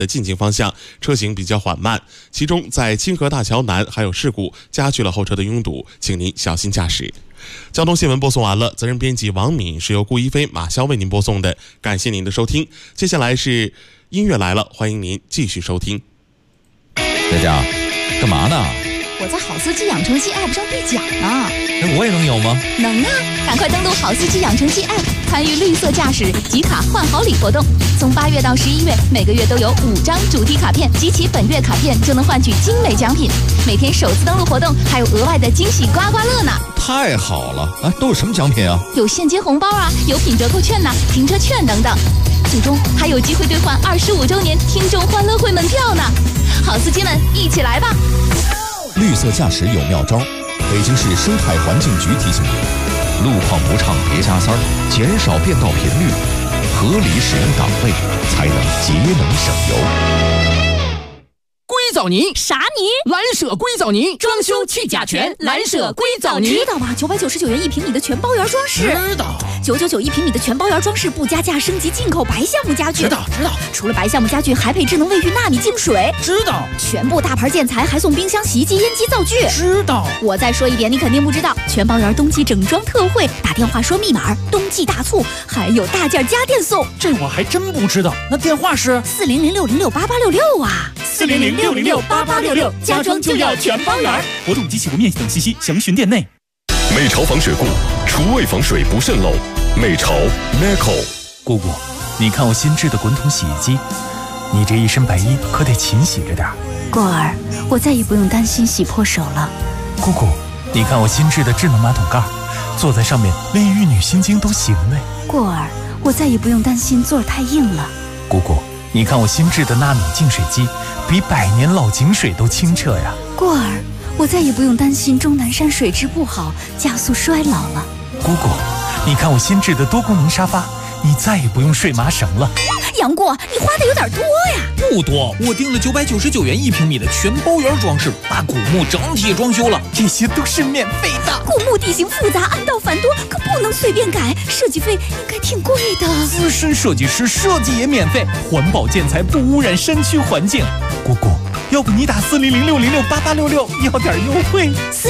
的进京方向，车行比较缓慢，其中在清河大桥南还有事故，加剧了后车的拥堵，请您小心驾驶。交通新闻播送完了，责任编辑王敏是由顾一飞、马潇为您播送的，感谢您的收听。接下来是音乐来了，欢迎您继续收听。 佳佳，干嘛呢？ 我在好司机养成记 App 上兑奖呢。 我也能有吗？ 能啊！赶快登录好司机养成记 App， 参与绿色驾驶集卡换好礼活动。从8月到11月，每个月都有5张主题卡片，集齐本月卡片就能换取精美奖品。每天首次登录活动还有额外的惊喜刮刮乐呢！ 太好了！啊，都有什么奖品啊？有现金红包啊，有品折扣券呐、停车券等等。最终还有机会兑换25周年听众欢乐会门票呢！好司机们，一起来吧！ 绿色驾驶有妙招，北京市生态环境局提醒您：路况不畅别加塞儿，减少变道频率，合理使用档位，才能节能省油。 硅藻泥啥泥？ 蓝舍硅藻泥，装修去甲醛，蓝舍硅藻泥， 知道吗？999元1平米的全包圆装饰， 知道。 999 1平米的全包圆装饰不加价，升级进口白橡木家具， 知道。 除了白橡木家具，还配智能卫浴纳米净水， 知道。 全部大牌建材还送冰箱、洗衣机、烟机、灶具， 知道。 我再说一遍，你肯定不知道，全包圆冬季整装特惠，打电话说密码，冬季大促，还有大件家电送。 这我还真不知道，那电话是 400-606-8866啊 ，400-606-8866，家装就要全包圆。活动及起步面积等信息详询店内。 美潮防水固，厨卫防水不渗漏。美潮 Neco。 姑姑，你看我新制的滚筒洗衣机，你这一身白衣可得勤洗着点。 过儿，我再也不用担心洗破手了。 姑姑，你看我新制的智能马桶盖，坐在上面连玉女心经都行嘞。 过儿，我再也不用担心座儿太硬了。 姑姑，你看我新制的纳米净水机，比100年老井水都清澈呀。 过儿，我再也不用担心终南山水质不好，加速衰老了。 姑姑，你看我新制的多功能沙发，你再也不用睡麻绳了。 杨过，你花的有点多呀。 不多，我订了999元1平米的全包圆装饰，把古墓整体装修了， 这些都是免费的。 古墓地形复杂，暗道繁多，可不能随便改，设计费应该挺贵的。 资深设计师设计也免费， 环保建材不污染山区环境。姑姑，要不你打400-606-8866要点优惠。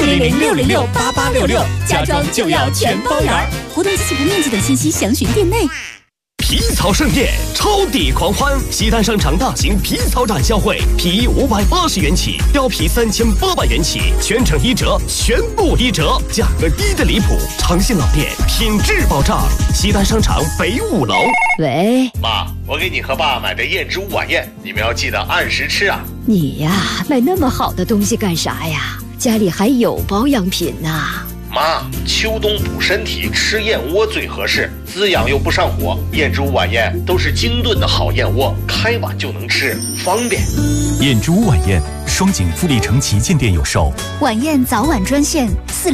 400-606-8866，家装就要全包圆。活动及起步面积等信息详询店内。 皮草盛宴，超抵狂欢！西单商场大型皮草展销会，皮衣580元起，貂皮3800元起，全程1折，全部1折，价格低的离谱。长信老店，品质保障。西单商场北5楼。 喂， 妈，我给你和爸买的燕之屋晚宴，你们要记得按时吃啊。 你呀，买那么好的东西干啥呀？家里还有保养品呢。 妈，秋冬补身体，吃燕窝最合适，滋养又不上火。燕之屋晚宴都是精炖的好燕窝，开碗就能吃，方便。 燕之屋晚宴，双井富力城旗舰店有售。 晚宴早晚专线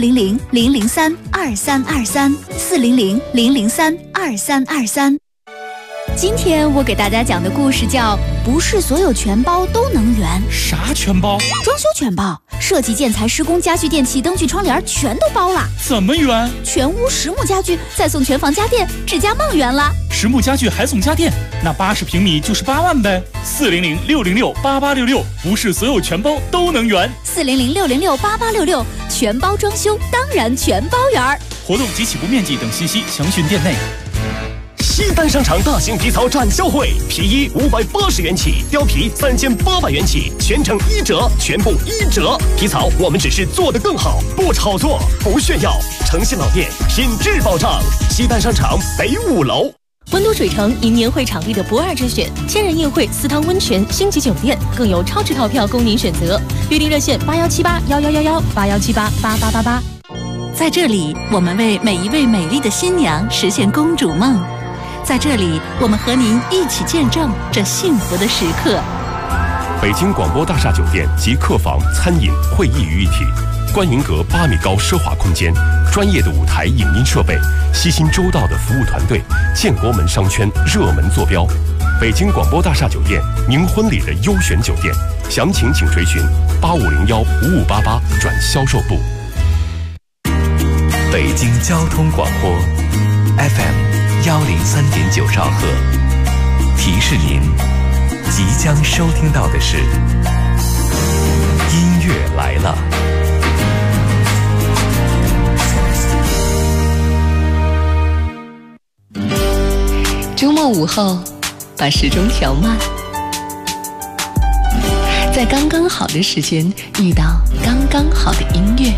400-003-2323，400-003-2323。今天我给大家讲的故事叫不是所有全包都能圆。 啥全包？ 装修全包，设计、建材、施工、家具、电器、灯具、窗帘全都包了。 怎么圆？ 全屋实木家具，再送全房家电，指甲梦圆了。 实木家具还送家电，那80平米就是8万呗。400-606-8866，不是所有全包都能圆。 400-606-8866，全包装修当然全包圆。 活动及起步面积等信息详询店内。 西单商场大型皮草展销会，皮衣580元起，貂皮3800元起，全程1折，全部1折。皮草我们只是做得更好，不炒作，不炫耀。诚信老店，品质保障。西单商场北5楼。 温都水城迎年会场地的不二之选，千人宴会、4汤温泉、星级酒店，更有超值套票供您选择。预订热线81781111，81788888。 在这里，我们为每一位美丽的新娘实现公主梦。在这里，我们和您一起见证这幸福的时刻。 北京广播大厦酒店集客房、餐饮、会议于一体，观云阁8米高奢华空间，专业的舞台影音设备，悉心周到的服务团队，建国门商圈热门坐标。北京广播大厦酒店，您婚礼的优选酒店，详情请垂询8501-5588转销售部。 北京交通广播 FM103.9兆赫，提示您即将收听到的是音乐来了。 周末午后，把时钟调慢，在刚刚好的时间遇到刚刚好的音乐，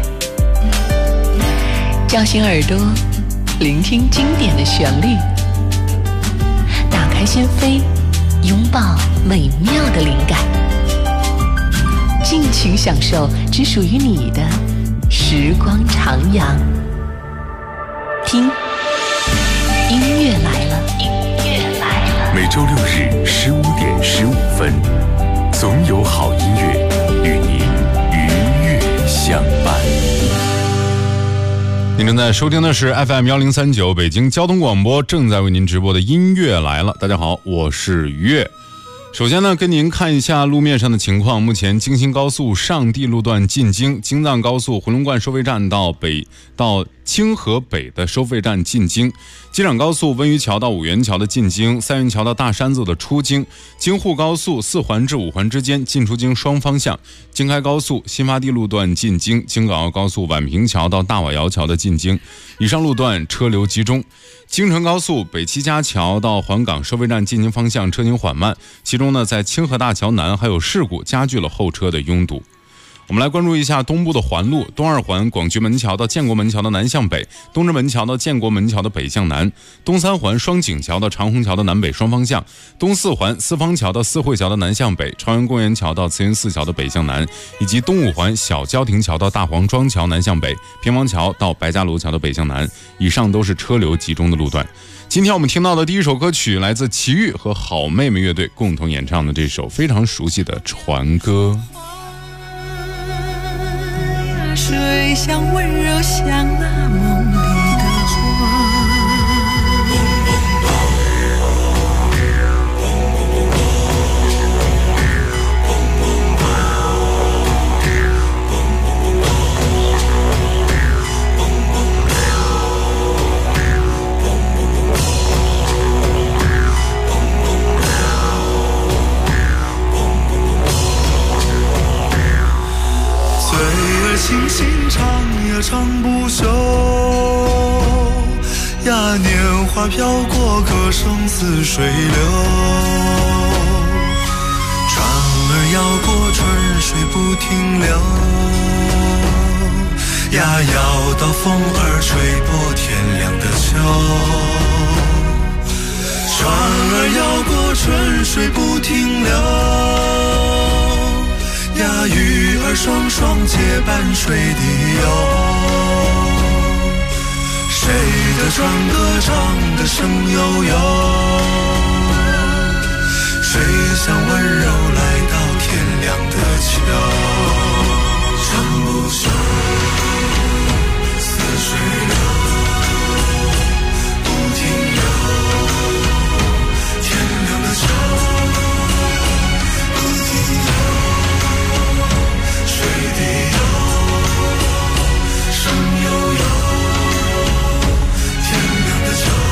叫醒耳朵，聆听经典的旋律，打开心扉，拥抱美妙的灵感，尽情享受只属于你的时光徜徉。听，音乐来了，音乐来了。 每周六日15:15，总有好音乐与您愉悦相伴。 您正在收听的是 FM1039 北京交通广播正在为您直播的音乐来了。大家好，我是于越。首先呢，跟您看一下路面上的情况。目前京新高速上地路段进京，京藏高速回龙观收费站到清河北的收费站进京，机场高速温榆桥到五元桥的进京，三元桥到大山子的出京，京沪高速4环至5环之间进出京双方向，京开高速新发地路段进京，京港澳高速宛平桥到大瓦窑桥的进京，以上路段车流集中。京承高速北七家桥到环港收费站进京方向车行缓慢，其中呢，在清河大桥南还有事故加剧了后车的拥堵。我们来关注一下东部的环路，东二环广渠门桥到建国门桥的南向北，东直门桥到建国门桥的北向南，东三环双井桥到长虹桥的南北双方向，东四环四方桥到四惠桥的南向北，朝阳公园桥到慈云寺桥的北向南，以及东五环小焦亭桥到大黄庄桥南向北，平房桥到白家楼桥的北向南，以上都是车流集中的路段。今天我们听到的第一首歌曲来自齐豫和好妹妹乐队共同演唱的这首非常熟悉的《船歌》。 水乡温柔像那梦里的花，轻轻唱也唱不休呀，年华飘过，歌声似水流，船儿摇过，春水不停留呀，摇到风儿吹破天亮的秋，船儿摇过，春水不停留呀，鱼儿双双结伴水底游，谁的船歌唱得声悠悠，谁想温柔来到天亮的秋，唱不休，似水流，不停留，天亮的秋，不停留，水底游，声悠悠，天亮的秋。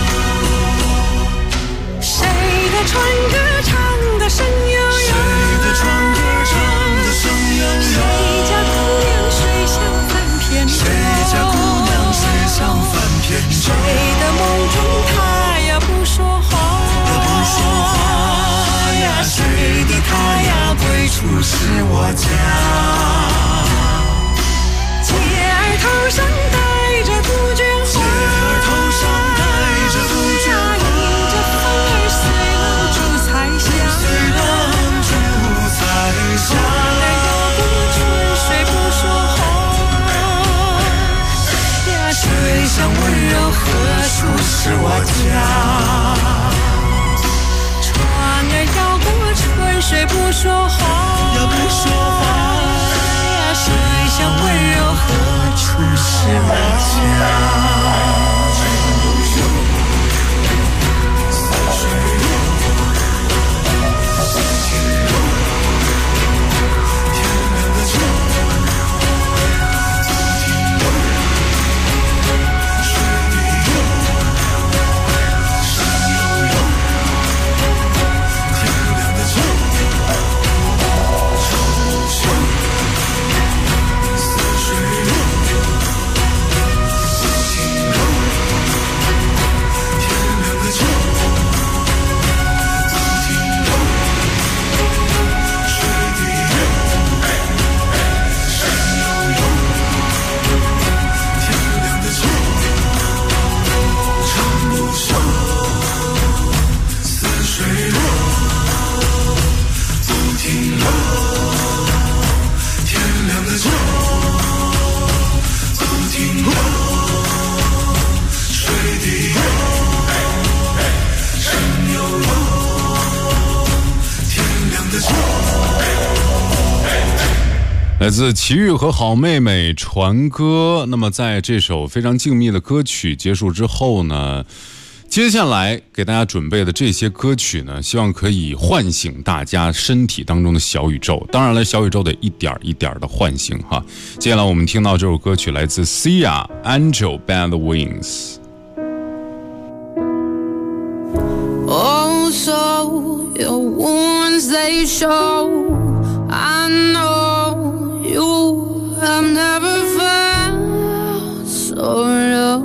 谁的船歌唱得声悠悠？谁的船歌唱得声悠悠？谁家姑娘水乡翻篇？谁家姑娘水乡翻篇？谁的梦中他呀不说话？不说话呀？谁的他呀归处是我家？姐儿头上戴着杜鹃花，姐儿头上戴着杜鹃花，迎着风儿随浪逐彩霞，随浪逐彩霞。船儿摇过，春水不说话呀，水乡温柔何处是我家？船儿摇过，春水不说话呀，不说话呀，水乡温柔何处是我家？ 来自齐豫和好妹妹传歌。那么在这首非常静谧的歌曲结束之后呢，接下来给大家准备的这些歌曲呢，希望可以唤醒大家身体当中的小宇宙。当然了，小宇宙得一点一点的唤醒哈。接下来我们听到这首歌曲来自 Sia Angel Bad Wings。Oh, so your wounds they show. I know you have never felt so low.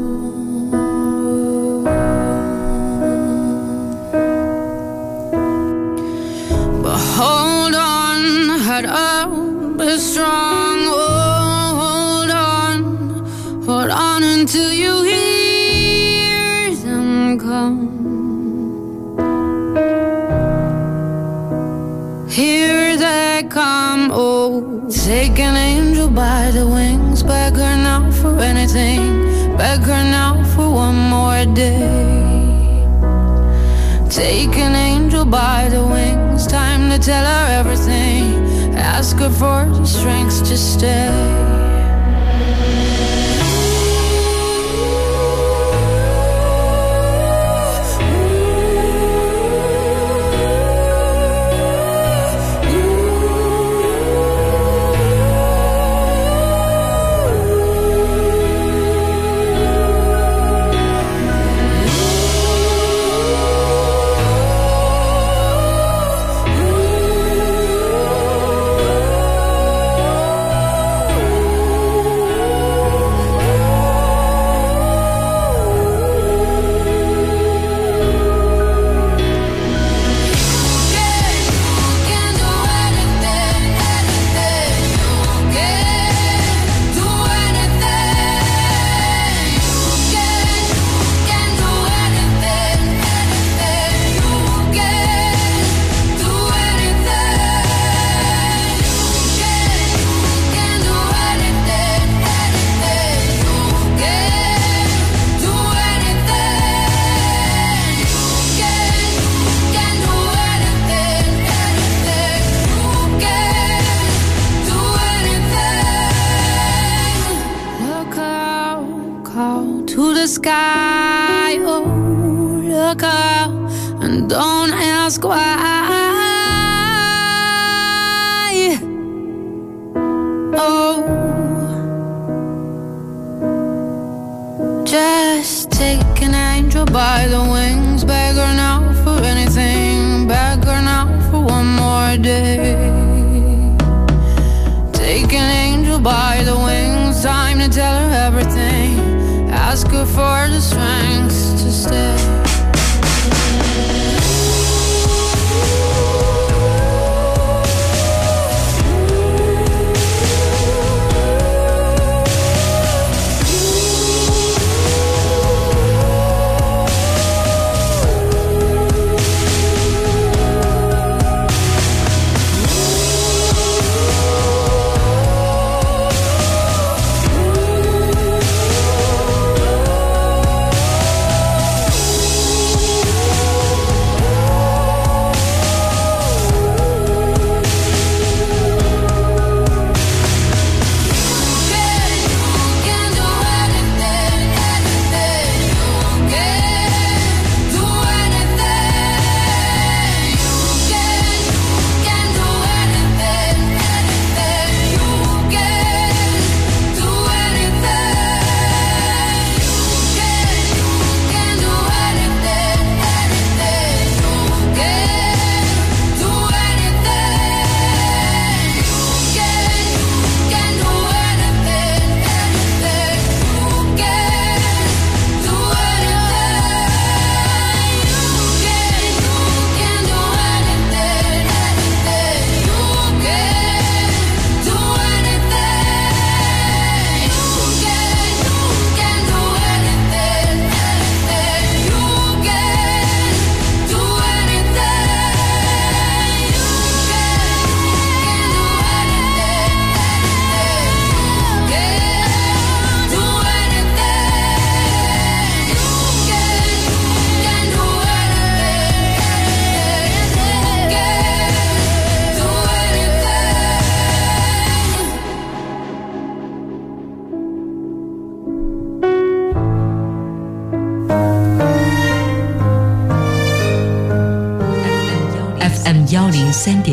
But hold on, head up, be strong. Oh, hold on until you hear them come. Here they come, oh, take an angel by the wings. Beg her now for anything, beg her now for one more day. Take an angel by the wings, time to tell her everything. Ask her for the strength to stay. To the sky, oh, look up and don't ask why. Oh, just take an angel by the wings. Beg her now for anything, beg her now for one more day. Take an angel by the wings, time to tell her everything. Ask her for the strength to stay.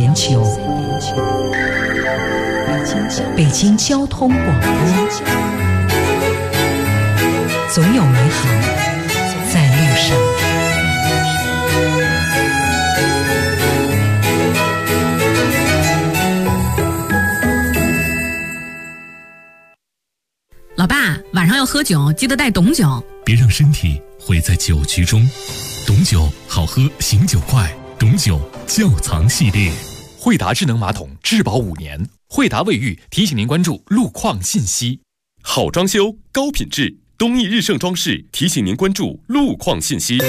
9，北京交通广播，总有美好在路上。 老爸，晚上要喝酒，记得带董酒， 别让身体毁在酒局中。董酒好喝，醒酒快。董酒窖藏系列， 惠达智能马桶质保5年。惠达卫浴提醒您关注路况信息。 好装修，高品质，东义日盛装饰提醒您关注路况信息。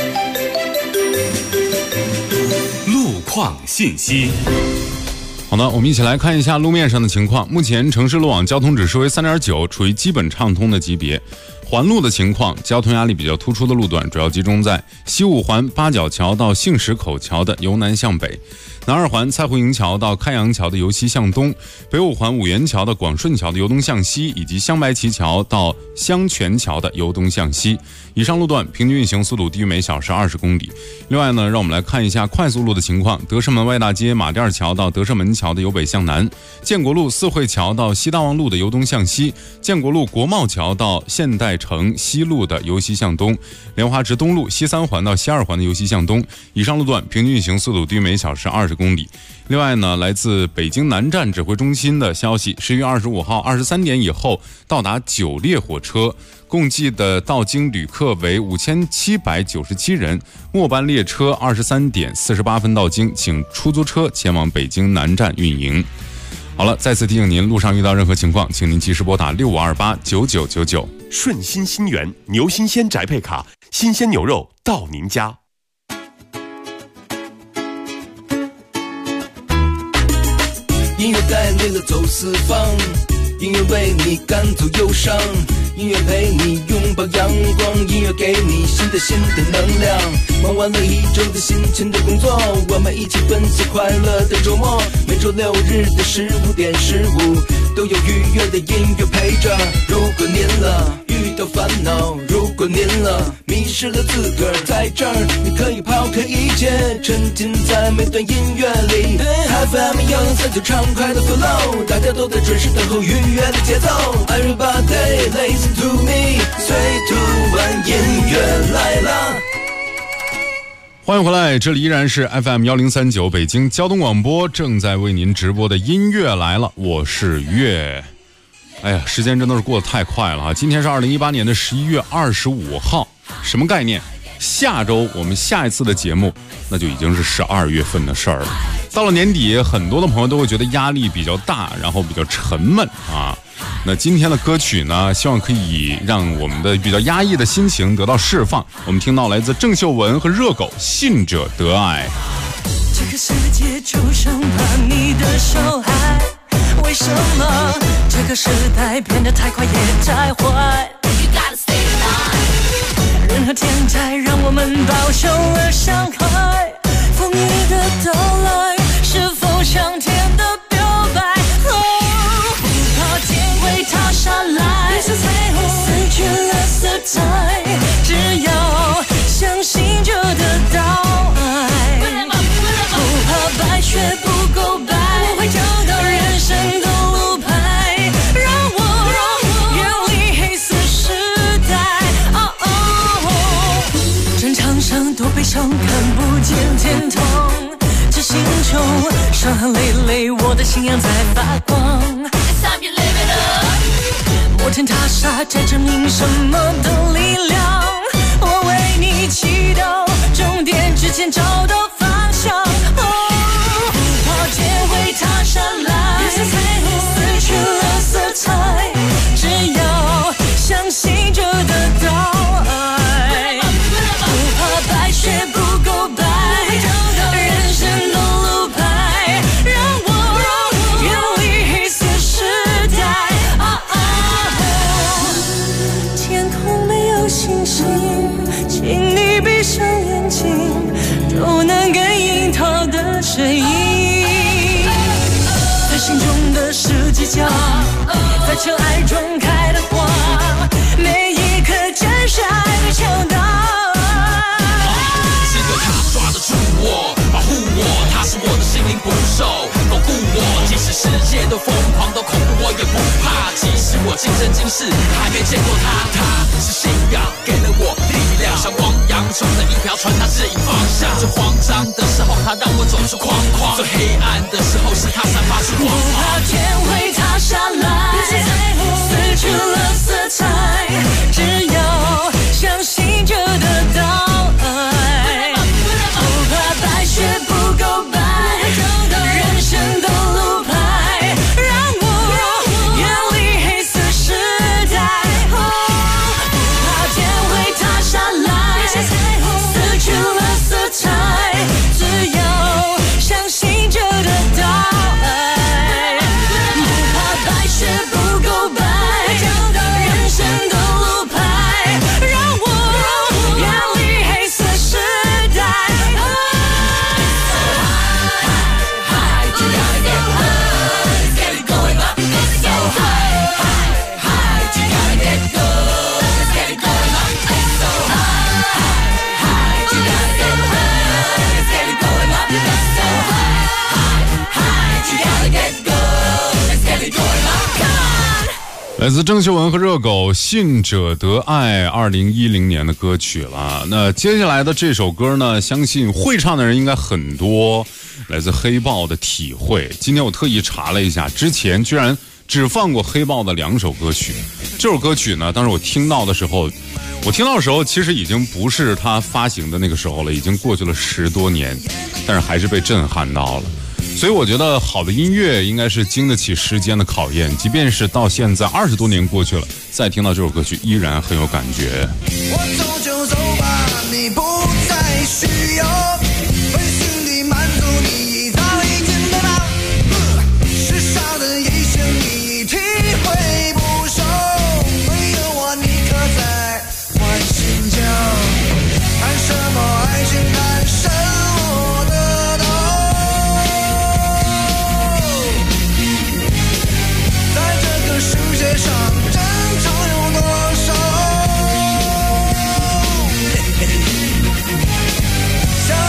路况信息。 好的，我们一起来看一下路面上的情况。目前城市路网交通指数为3.9，处于基本畅通的级别。环路的情况，交通压力比较突出的路段主要集中在西五环八角桥到杏石口桥的由南向北，南二环蔡胡营桥到开阳桥的由西向东，北五环五元桥的广顺桥的由东向西，以及香白旗桥到香泉桥的由东向西。以上路段平均运行速度低于每小时20公里。另外呢，让我们来看一下快速路的情况。德胜门外大街马甸桥到德胜门桥的由北向南，建国路四惠桥到西大望路的由东向西，建国路国贸桥到现代城西路的由西向东，莲花池东路西三环到西二环的由西向东。以上路段平均运行速度低于每小时20公里。另外呢，来自北京南站指挥中心的消息，10月25号23点以后到达9列火车，共计的到京旅客为5797人，末班列车23点48分到京，请出租车前往北京南站运营。好了，再次提醒您，路上遇到任何情况，请您及时拨打65289999。 顺心新源牛新鲜宅配卡，新鲜牛肉到您家。 音乐带领了走四方，音乐为你赶走忧伤，音乐陪你拥抱阳光，音乐给你新的能量。忙完了一周的辛勤的工作，我们一起奔向快乐的周末。每周6日的15点15，都有愉悦的音乐陪着。如果您遇到烦恼，如果您迷失了自个儿，在这儿你可以抛开一切，沉浸在每段音乐里。FM 103畅快的 flow， 大家都在准时等候愉悦的节奏。Everybody listen to me， 321音乐来了。 欢迎回来，这里依然是 FM 1039北京交通广播正在为您直播的音乐来了，我是月。哎呀，时间真的是过得太快了啊！今天是2018年的11月25号，什么概念？下周我们下一次的节目，那就已经是12月份的事儿了。到了年底，很多的朋友都会觉得压力比较大，然后比较沉闷啊。那今天的歌曲呢，希望可以让我们的比较压抑的心情得到释放。我们听到来自郑秀文和热狗《信者得爱》。 这个世界就像把你的手爱，为什么这个时代变得太快也太坏？人和天灾让我们饱受了伤害，风雨的到来是否上天的表白？不怕天会塌下来，失去了色彩，只要相信就得到爱。不怕白雪不够白，我会找到人生的路牌，让我远离黑色时代。战场上多悲伤，看不见天堂，这星球伤痕累累，我的信仰在发光。摩天塔下在证明什么的力量，我为你祈祷，终点之前找到方向。不怕天会塌下来，失去了色彩，只要相信就得到爱。不怕白雪不够白，人生的路牌，让我远离黑色时代。天空没有星星，请你闭上眼睛，都能感应到的声音。在心中的十字架，在尘埃中开的花，每一颗真是爱的敲打。 是个他抓得住我，保护我，他是我的心灵捕手， 今生今世还没见过他。他是信仰，给了我力量，像汪洋中的一条船，他指引方向。最慌张的时候，他让我走出框框；最黑暗的时候，是他散发出光芒。 不怕天会塌下来，失去了色彩，只要相信就得到爱。不怕白雪不够白，人生的路牌让我远离黑色时代。不怕天会塌下来，失去了色彩，只要相信就得到爱。不怕白雪不够白，人生的路牌让我远离黑色时代。 来自郑秀文和热狗《信者得爱》2010年的歌曲了。那接下来的这首歌呢，相信会唱的人应该很多，来自黑豹的体会。今天我特意查了一下，之前居然只放过黑豹的2首歌曲。这首歌曲呢，当时我听到的时候其实已经不是他发行的那个时候了，已经过去了10多年，但是还是被震撼到了。所以我觉得好的音乐应该是经得起时间的考验，即便是到现在20多年过去了，再听到这首歌曲依然很有感觉。 我走就走吧，你不再需要温馨的满足，你早已经得到。世上的一生你体会不熟，没有我你可在欢欣叫，谈什么爱情，谈什么得到。在这个世界上争吵有多少？想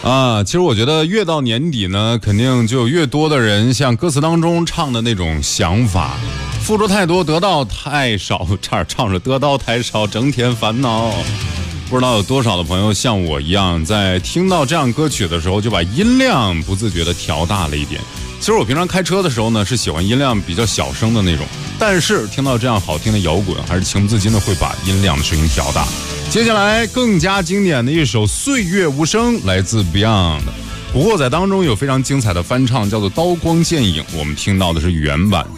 其实我觉得越到年底呢，肯定就有越多的人像歌词当中唱的那种想法，付出太多，得到太少，差点唱着得到太少，整天烦恼。不知道有多少的朋友像我一样，在听到这样歌曲的时候，就把音量不自觉地调大了一点。其实我平常开车的时候呢，是喜欢音量比较小声的那种，但是听到这样好听的摇滚，还是情不自禁的会把音量的声音调大。接下来更加经典的一首《岁月无声》，来自 Beyond。古惑仔当中有非常精彩的翻唱，叫做《刀光剑影》，我们听到的是原版。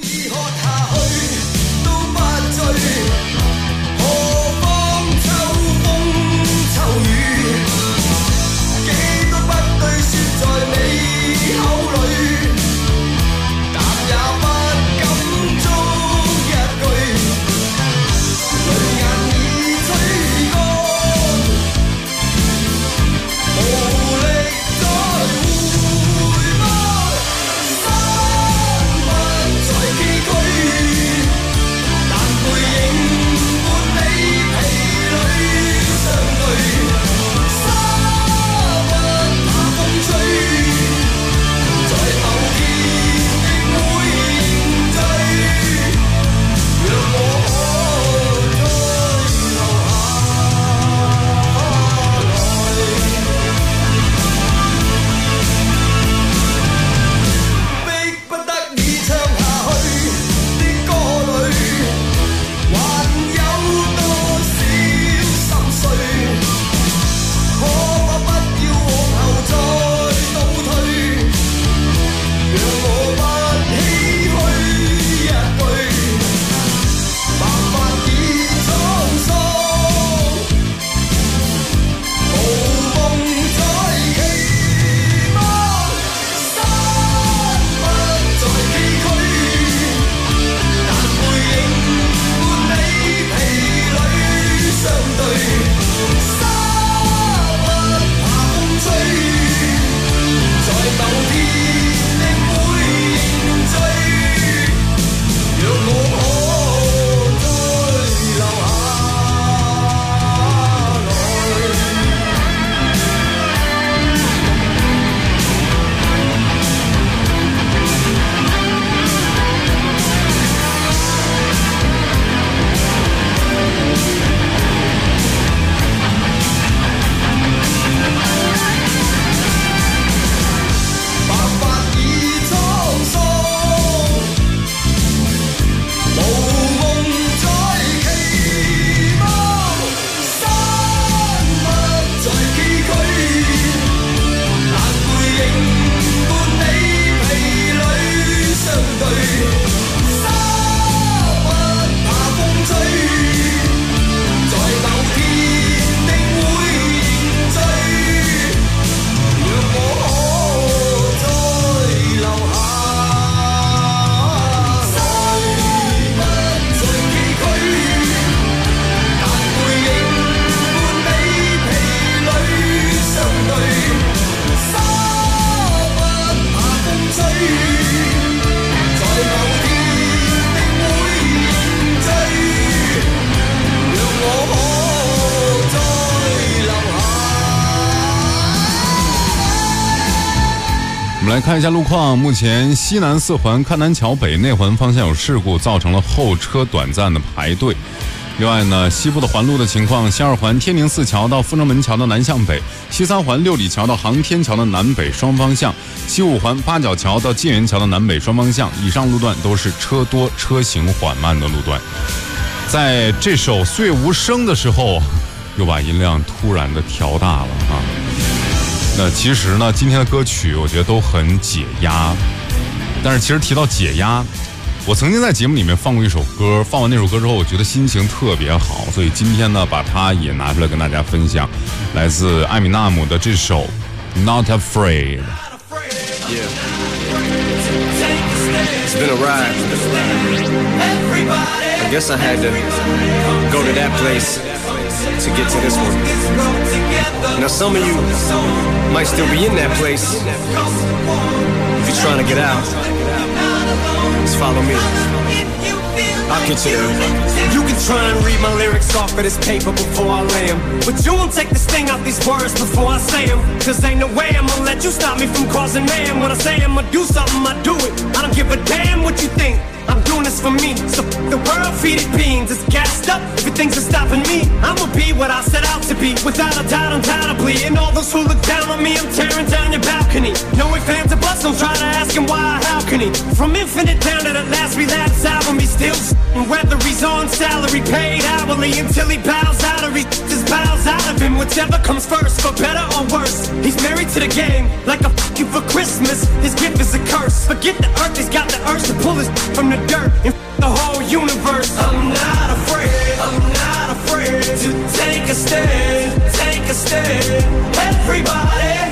我们来看一下路况，目前西南4环看南桥北内环方向有事故，造成了后车短暂的排队。另外呢，西部的环路的情况，西2环天宁4桥到阜成门桥的南向北，西3环六里桥到航天桥的南北双方向，西5环八角桥到建元桥的南北双方向，以上路段都是车多车行缓慢的路段。在这首《岁月无声》的时候，又把音量突然的调大了啊。那其实呢，今天的歌曲我觉得都很解压，但是其实提到解压，我曾经在节目里面放过一首歌，放完那首歌之后，我觉得心情特别好，所以今天呢，把它也拿出来跟大家分享，来自艾米纳姆的这首《Not Afraid》。 It's been a ride. I guess I had to go to that place to get to this one. Now some of you might still be in that place. If you're trying to get out, just follow me. I'll get you there. You can try and read my lyrics off of this paper before I lay them, but you won't take the sting out these words before I say them. Cause ain't no way I'ma let you stop me from causing mayhem. When I say I'ma do something, I do it. I don't give a damn what you think. I'm doing this for me, so the world feed it beans. It's gassed up, everything's stopping me. I'ma be what I set out to be, without a doubt, undoubtedly. And all those who look down on me, I'm tearing down your balcony. No ifs, ands, or buts, don't try to ask him why, how can he? From Infinite down to the last relapse album, he's still whether he's on salary, paid hourly, until he bows out or he just bows out of him. Whichever comes first, for better or worse. He's married to the game, like a f*** you for Christmas. His gift is a curse. Forget the earth, he's got the urge to pull his from the dirt and the whole universe. I'm not afraid to take a stand, take a stand. Everybody,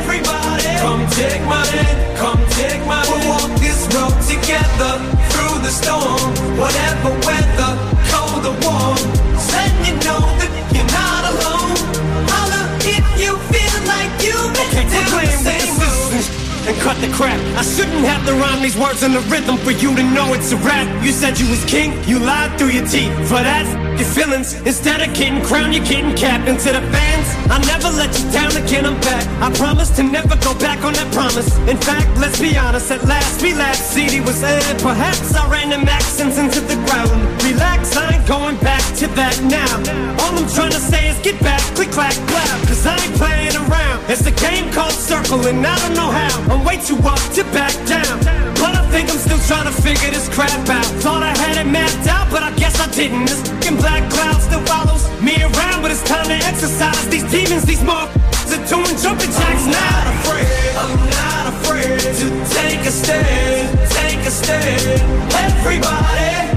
come take my hand, come take my hand. We'll walk this road together through the storm, whatever weather, cold or warm. Let you know that you're not alone. Holla if you feel like you've been down the same road. And cut the crap. I shouldn't have to rhyme these words in the rhythm for you to know it's a rap. You said you was king, you lied through your teeth. For that, your feelings. Instead of getting crowned, you're getting capped. And to the fans, I never let you down again, I'm back. I promise to never go back on that promise. In fact, let's be honest, at last we laughed. CD was aired, perhaps I ran them accents into the ground. Relax, I ain't going back to that now. All I'm trying to say is get back, click, clack, clap. Cause I ain't playing around. It's a game called Circle and I don't know how. I'm way too up to back down, but I think I'm still trying to figure this crap out. Thought I had it mapped out, but I guess I didn't. This fucking black cloud still follows me around, but it's time to exercise these demons. These motherfuckers are doing jumping jacks now. I'm not afraid to take a stand, take a stand. Everybody,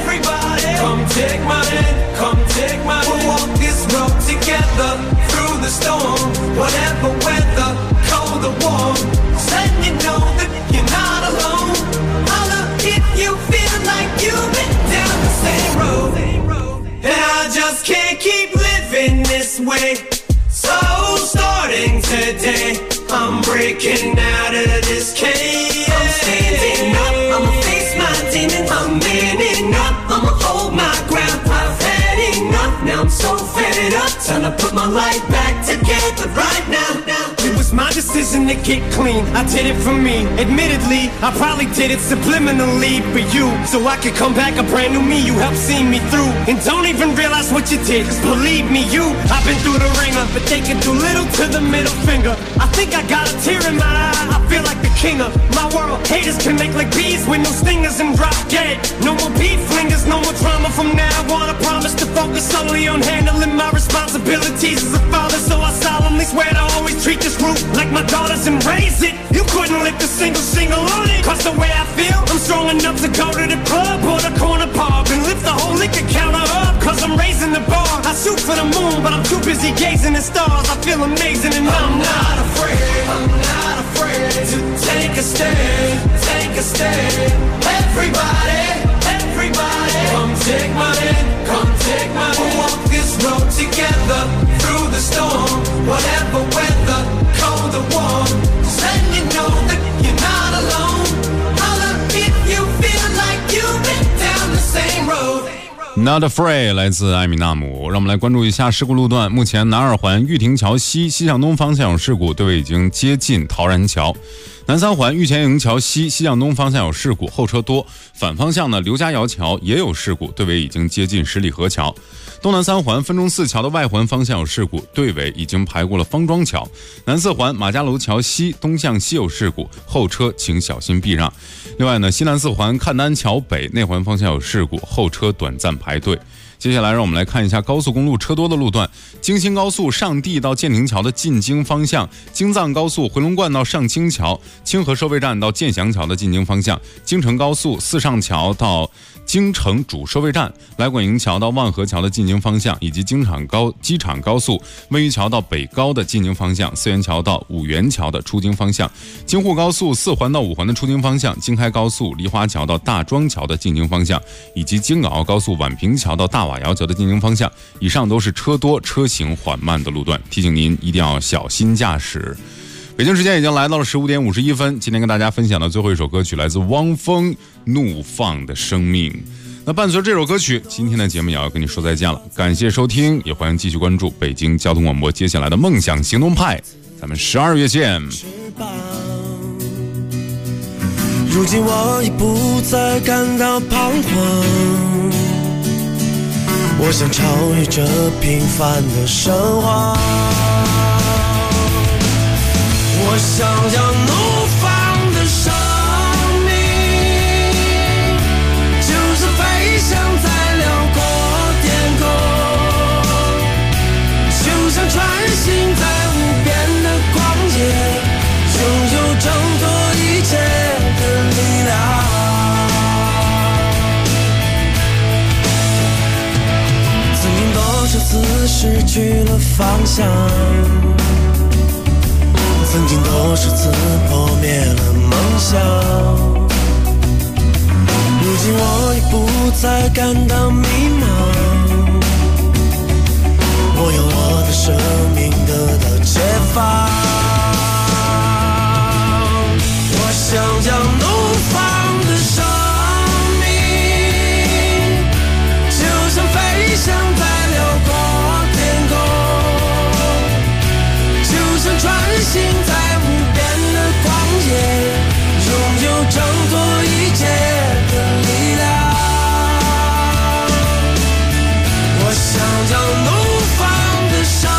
come take my hand, come take my hand. We'll walk this road together through the storm, whatever weather, cold or warm. Letting you know that you're not alone. Holla if you feel like you've been down the same road. And I just can't keep living this way. So starting today, I'm breaking out of this cage. I'm standing up, I'ma face my demons. I'm manning up, I'ma hold my ground. I've had enough, now I'm so fed up. Time to put my life back together right now. It was my decision to get clean, I did it for me. Admittedly, I probably did it subliminally for you, so I could come back a brand new me. You helped see me through, and don't even realize what you did. Cause believe me, I've been through the ringer, but they can do little to the middle finger. I think I got a tear in my eye, I feel like the king of my world. Haters can make like bees with no stingers and drop dead. No more beef flingers, no more drama from now on. I promise to focus solely on handling my responsibilities as a father. So I solemnly swear to always treat this group like my daughters and raise it. You couldn't lift a single shingle on it. Cause the way I feel, I'm strong enough to go to the club or the corner pub and lift the whole liquor counter up. Cause I'm raising the bar. I shoot for the moon, but I'm too busy gazing at stars. I feel amazing and I'm not afraid to take a stand, take a stand. Everybody, come take my hand, come take my hand. We'll walk this road together through the storm, whatever weather, cold or warm. Just letting you know that you're not alone. Holla if you feel like you've been down the same road. Not Afraid 来自艾米纳姆。让我们来关注一下事故路段。目前南二环玉亭桥西向东方向有事故，队尾已经接近陶然桥。南三环玉泉营桥西向东方向有事故，后车多。反方向呢，刘家窑桥也有事故，队尾已经接近十里河桥。东南三环分钟寺桥的外环方向有事故，队尾已经排过了方庄桥。南四环马家楼桥西东向西有事故，后车请小心避让。另外呢，西南四环赣丹桥北内环方向有事故，后车短暂排队。接下来让我们来看一下高速公路车多的路段。京新高速上地到建亭桥的进京方向，京藏高速回龙观到上清桥，清河收费站到建祥桥的进京方向，京承高速四上桥到京承主收费站，来广营桥到万和桥的进京方向，以及机场高速温榆桥到北高的进京方向，四元桥到五元桥的出京方向，京沪高速四环到五环的出京方向，京开高速梨花桥到大庄桥的进京方向，以及京港澳高速宛平桥到大瓦窑桥的进京方向。以上都是车多车行缓慢的路段，提醒您一定要小心驾驶。北京时间已经来到了15点51分，今天跟大家分享的最后一首歌曲来自汪峰《怒放的生命》。 那伴随这首歌曲，今天的节目也要跟你说再见了。感谢收听，也欢迎继续关注北京交通广播接下来的梦想行动派，咱们12月见。 如今我已不再感到彷徨，我想超越这平凡的生活，我想要怒放的生命，就是飞翔在辽阔天空，就像穿行在无边的旷野，拥有挣脱一切的力量。曾经多少次失去了方向，曾经多少次破灭了梦想，如今我已不再感到迷茫，我用我的生命得到解放，我想要怒放的生命，就像飞翔在辽阔天空，就像穿行在无边的旷野，拥有挣脱一切的力量。我想要怒放的生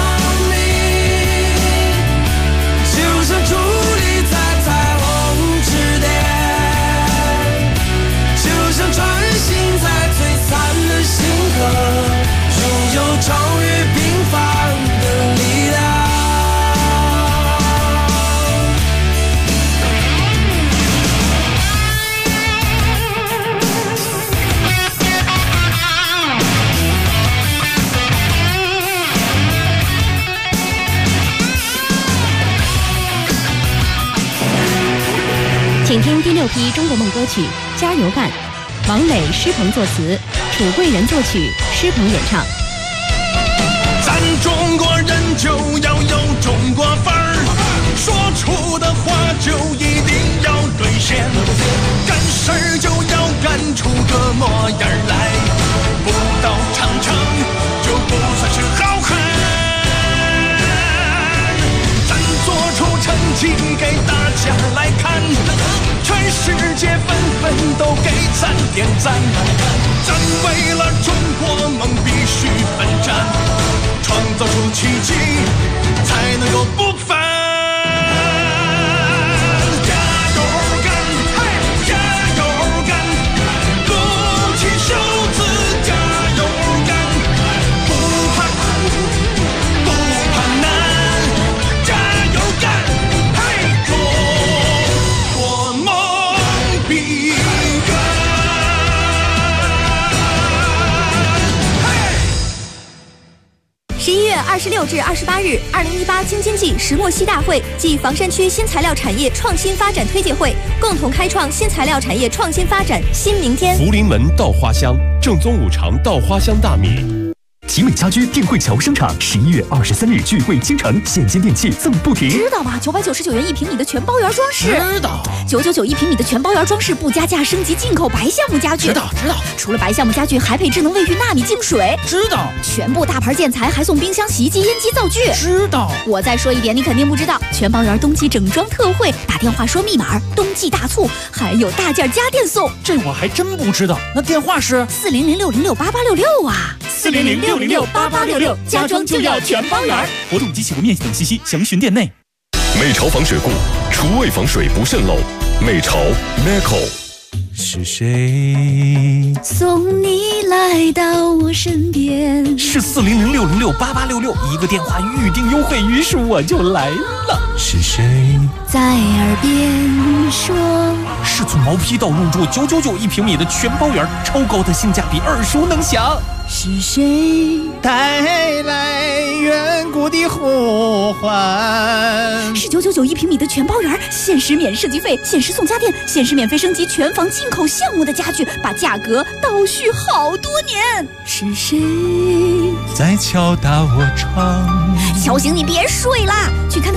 命，就像矗立在彩虹之巅，就像穿行在璀璨的星河，拥有超越平凡的力量。 请听第6批中国梦歌曲《加油干》，王磊、施鹏作词，楚贵人作曲，施鹏演唱。 咱中国人就要有中国范儿，说出的话就一定要兑现，干事儿就要干出个模样来，不到长城就不算是好汉。咱做出成绩给大家来看，全世界纷纷都给咱点赞，咱为了中国梦必须奋战，创造出奇迹才能够不凡。加油干，加油干，鼓起袖子加油干，不怕苦不怕难，加油干，中国梦必圆。 11月26至28日，2018京津冀石墨烯大会暨房山区新材料产业创新发展推介会，共同开创新材料产业创新发展新明天。 福临门稻花香，正宗5常稻花香大米。 奇美家居定慧桥商场11月23日聚会倾城，现金电器赠不停。 知道吗？999元1平米的全包圆装饰。 知道。 9991平米的全包圆装饰，不加价升级进口白橡木家具。 知道。 除了白橡木家具，还配智能卫浴纳米净水。 知道。 全部大牌建材还送冰箱、洗衣机、烟机、灶具。 知道。 我再说一遍，你肯定不知道，全包圆冬季整装特惠，打电话说密码，冬季大促，还有大件家电送。 这我还真不知道。那电话是 400-606-8866啊 ，400-606-8866，家装就要全包圆。活动及起步面积等信息详询店内。 美潮防水固，厨卫防水不渗漏。美潮 Meco。 是谁送你来到我身边？ 是400-606-8866，一个电话预定优惠，于是我就来了。 是谁在耳边说？ 是从毛坯到入住999一平米的全包圆，超高的性价比，耳熟能详。 是谁带来远古的呼唤？ 是999一平米的全包圆，限时免设计费，限时送家电，限时免费升级全房进口项目的家具，把价格倒续好多年。 是谁在敲打我窗？ 敲醒你别睡啦，去看看你们家装修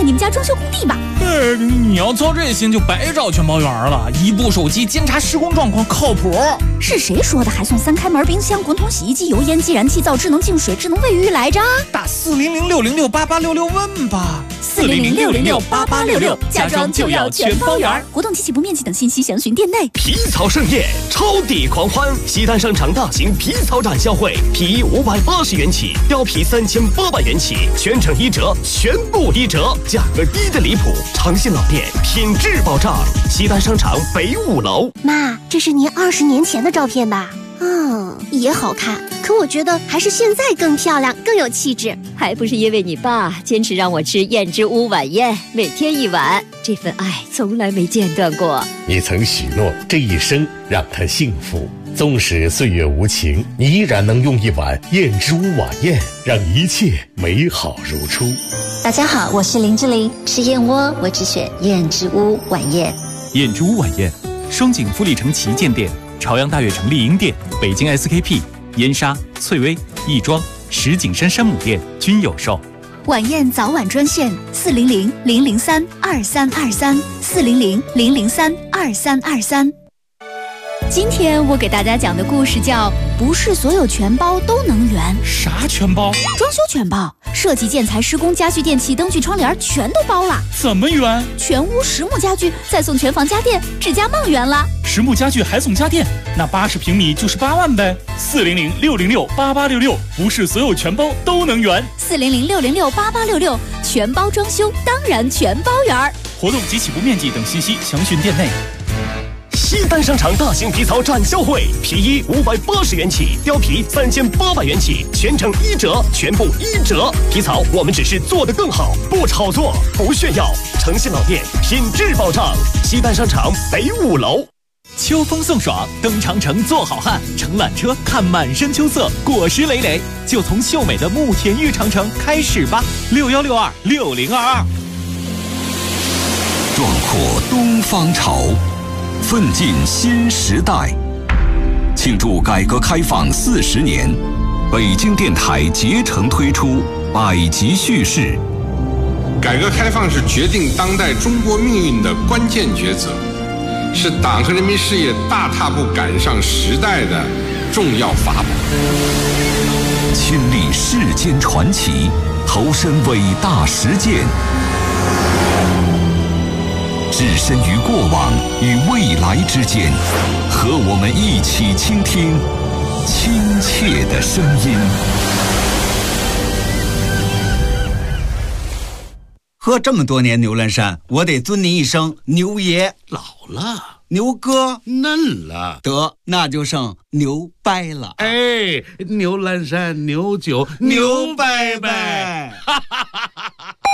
修工地吧。 你要操这心就白找全包园了，一部手机监察施工状况靠谱。 是谁说的还送3开门冰箱、滚筒、洗衣机、油烟机、燃气灶、智能净水、智能卫浴来着？ 打400-606-8866问吧。 400-606-8866，家装就要全包园。活动及起步面积等信息详询店内。 皮草盛宴，超抵狂欢！西单商场大型皮草展销会，皮衣580元起，貂皮3800元起，全程1折，全部1折，价格低得离谱。长信老店，品质保障。西单商场北5楼。 妈，这是您20年前的照片吧？也好看，可我觉得还是现在更漂亮，更有气质。 还不是因为你爸坚持让我吃燕之屋晚宴，每天1碗，这份爱从来没间断过。 你曾许诺这一生让他幸福，纵使岁月无情，你依然能用1碗燕之屋晚宴，让一切美好如初。 大家好，我是林志玲，吃燕窝我只选燕之屋晚宴。 燕之屋晚宴，双井富力城旗舰店、朝阳大悦城丽婴店、北京 SKP、燕莎、翠微、亦庄、石景山山姆店均有售。 晚宴早晚专线400-003-2323，400-003-2323。今天我给大家讲的故事叫不是所有全包都能圆。 啥全包？ 装修全包，设计、建材、施工、家具、电器、灯具、窗帘全都包了。 怎么圆？ 全屋实木家具，再送全房家电，指甲梦圆了。 实木家具还送家电，那80平米就是8万呗。400-606-8866，不是所有全包都能圆。 400-606-8866，全包装修当然全包圆。 活动及起步面积等信息详询店内。 西单商场大型皮草展销会，皮衣580元起，貂皮3800元起，全程1折，全部1折。皮草我们只是做得更好，不炒作，不炫耀。诚信老店，品质保障。西单商场北5楼。 秋风送爽，登长城做好汉，乘缆车看满山秋色，果实累累，就从秀美的慕田峪长城开始吧。6162-6022。 壮阔东方潮，奋进新时代。庆祝改革开放40年，北京电台竭诚推出百集叙事。 改革开放是决定当代中国命运的关键抉择，是党和人民事业大踏步赶上时代的重要法宝。 亲历世间传奇，投身伟大实践，置身于过往与未来之间，和我们一起倾听亲切的声音。 喝这么多年牛栏山，我得尊您一声牛爷。 老了， 牛哥嫩了， 得那就剩牛掰了。 哎，牛栏山牛酒牛掰掰。